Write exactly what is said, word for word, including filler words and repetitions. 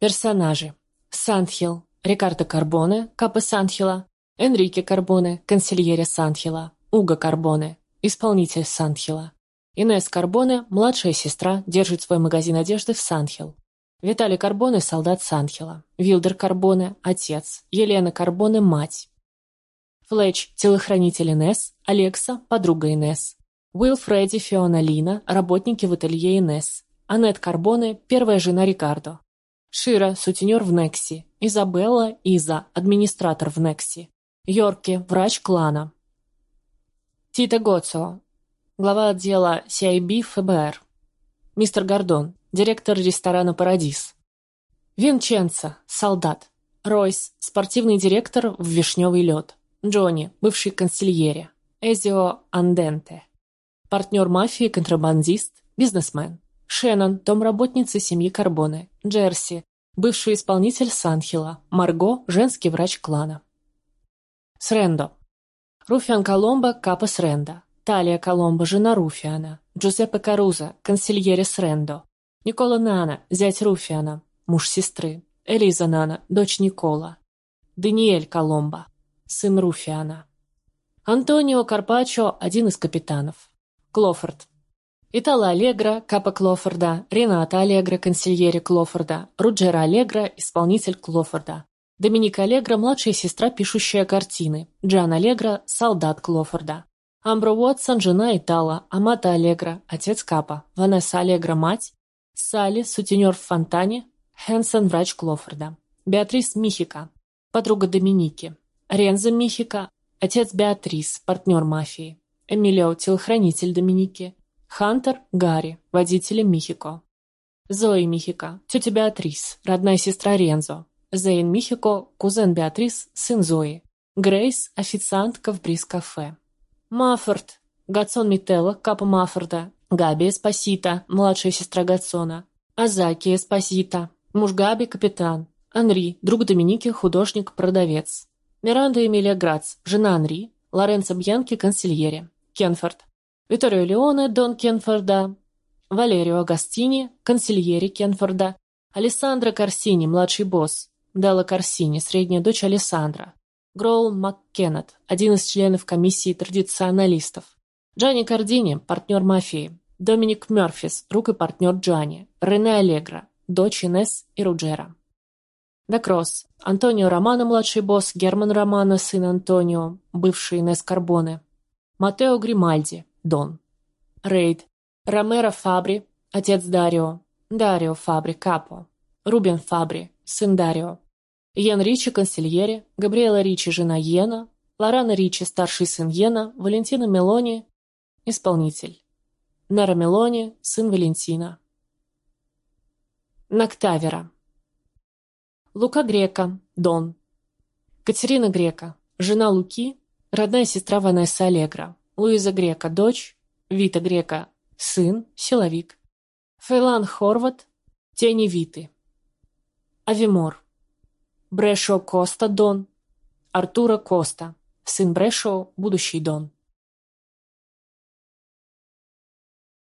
Персонажи. Сандхил, Рикардо Карбоне, капо Сандхила, Энрике Карбоне, консильере Сандхила, Уго Карбоне, исполнитель Сандхила. Инесс Карбоне, младшая сестра, держит свой магазин одежды в Сандхил. Виталий Карбоне, солдат Сандхила. Вилдер Карбоне, отец. Елена Карбоне, мать. Флетч, телохранитель Инесс. Алекса, подруга Инесс. Уилл, Фредди, Фиона, Лина, работники в ателье Инесс. Аннет Карбоне, первая жена Рикардо. Шира, сутенер в Некси. Изабелла, Иза, администратор в Некси. Йорки, врач клана. Тита Гоцио, глава отдела си ай би ФБР. Мистер Гордон, директор ресторана «Парадис». Винченцо, солдат. Ройс, спортивный директор в «Вишневый лед». Джонни, бывший консильере. Эзио Анденте, партнер мафии, контрабандист, бизнесмен. Шеннон, домработница семьи Карбоне. Джерси, бывший исполнитель Сандхила. Марго, женский врач клана. Срендо. Руфиан Коломбо, капо Срендо. Талия Коломбо, жена Руфиана. Джузеппе Карузо, консильере Срендо. Никола Нана, зять Руфиана, муж сестры. Элиза Нана, дочь Никола. Даниэль Коломбо, сын Руфиана. Антонио Карпаччо, один из капитанов. Клофорд. Итало Аллегро, капо Клофорда. Рената Аллегро, консильере Клофорда. Руджера Аллегро, исполнитель Клофорда. Доминика Аллегро, младшая сестра, пишущая картины. Джан Аллегро, солдат Клофорда. Амбро Уотсон, жена Итало. Амато Аллегро, отец Капа. Ванесса Аллегро, мать. Салли, сутенер в Фонтане. Хэнсон, врач Клофорда. Беатрис Михика, подруга Доминики. Рензо Михика, отец Беатрис, партнер мафии. Эмилио, телохранитель Доминики. Хантер Гарри, водитель Михико. Зои Михика, тетя Беатрис, родная сестра Рензо. Зейн Михико, кузен Беатрис, сын Зои. Грейс, официантка в Бриз-кафе. Маффорд, Гатсон Мителло, капо Маффорда. Габи Эспосито, младшая сестра Гатсона. Азаки Эспосито, муж Габи, капитан. Анри, друг Доминики, художник, продавец. Миранда Эмилия Грац, жена Анри. Лоренцо Бьянки, консильере. Кенфорд. Виторио Леоне, дон Кенфорда. Валерио Агастини, консильере Кенфорда. Алессандро Корсини, младший босс. Делла Корсини, средняя дочь Алессандро. Гроул МакКеннет, один из членов комиссии традиционалистов. Джанни Кардини, партнер мафии. Доминик Мёрфис, друг и партнер Джанни. Рене Аллегро, дочь Инесс и Руджера. Дакросс, Антонио Романо, младший босс. Герман Романо, сын Антонио, бывший Инесс Карбоне. Матео Гримальди, Дон. Рейд, Ромеро Фабри, отец Дарио. Дарио Фабри, капо. Рубен Фабри, сын Дарио. Йен Ричи, консильере. Габриэла Ричи, жена Йена. Лорана Ричи, старший сын Йена. Валентина Мелони, исполнитель. Неро Мелони, сын Валентина. Ноктавера. Лука Грека, Дон. Катерина Грека, жена Луки, родная сестра Ванессы Аллегро. Луиза Грека, дочь. Вита Грека, сын, силовик. Фейлан Хорват, тени Виты. Авимор. Брешо Коста, Дон. Артуро Коста, сын Брешо, будущий Дон.